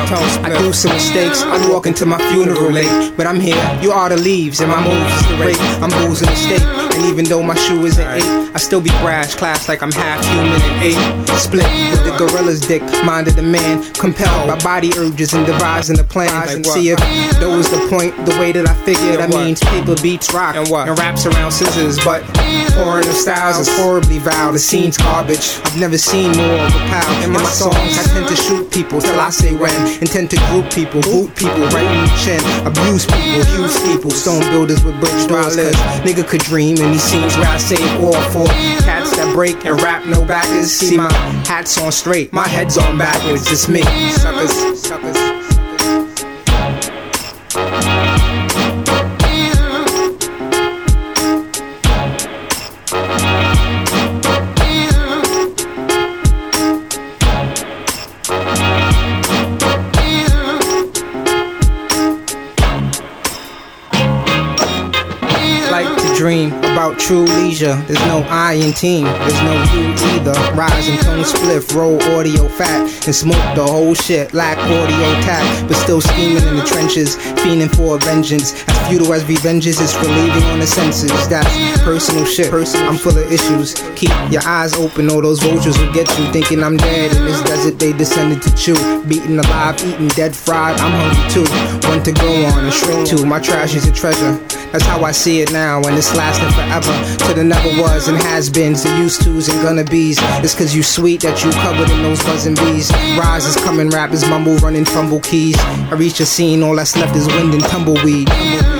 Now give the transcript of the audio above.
I do some mistakes, I walk into my funeral late, but I'm here, you are the leaves, and my moves is the rate. I'm boozing the state, and even though my shoe is an 8, I still be brash, class like I'm half human and 8. Split with the gorilla's dick, mind of the man, compelled by body urges and devising the plans. And see if that was the point, the way that I figured. That means paper beats rock and raps around scissors, but foreign styles is horribly vile. The scene's garbage. I've never seen more of a pound. In my songs, I tend to shoot people till I say when. Intend to group people, boot people, right in the chin. Abuse people, use people, stone builders with bridge doors. Cause nigga could dream in these scenes where I save all for cats that break and rap no backers. See my hat's on straight, my head's on backwards. It's me, suckers, suckers. Dream about true leisure. There's no I in team, there's no you either. Rise and tone spliff, roll audio fat, and smoke the whole shit. Lack audio tact, but still scheming in the trenches, fiending for a vengeance. As futile as revenges, it's relieving on the senses. That's personal shit. I'm full of issues. Keep your eyes open, or those vultures will get you. Thinking I'm dead in this desert, they descended to chew. Beaten alive, eaten dead, fried. I'm hungry too. One to go on and shrink to. My trash is a treasure. That's how I see it now, and it's lasting forever. To the never was and has beens, the used tos and gonna be's. It's cause you sweet that you covered in those buzzing bees. Rise is coming, rappers mumble, running fumble keys. I reach a scene, all that's left is wind and tumbleweed.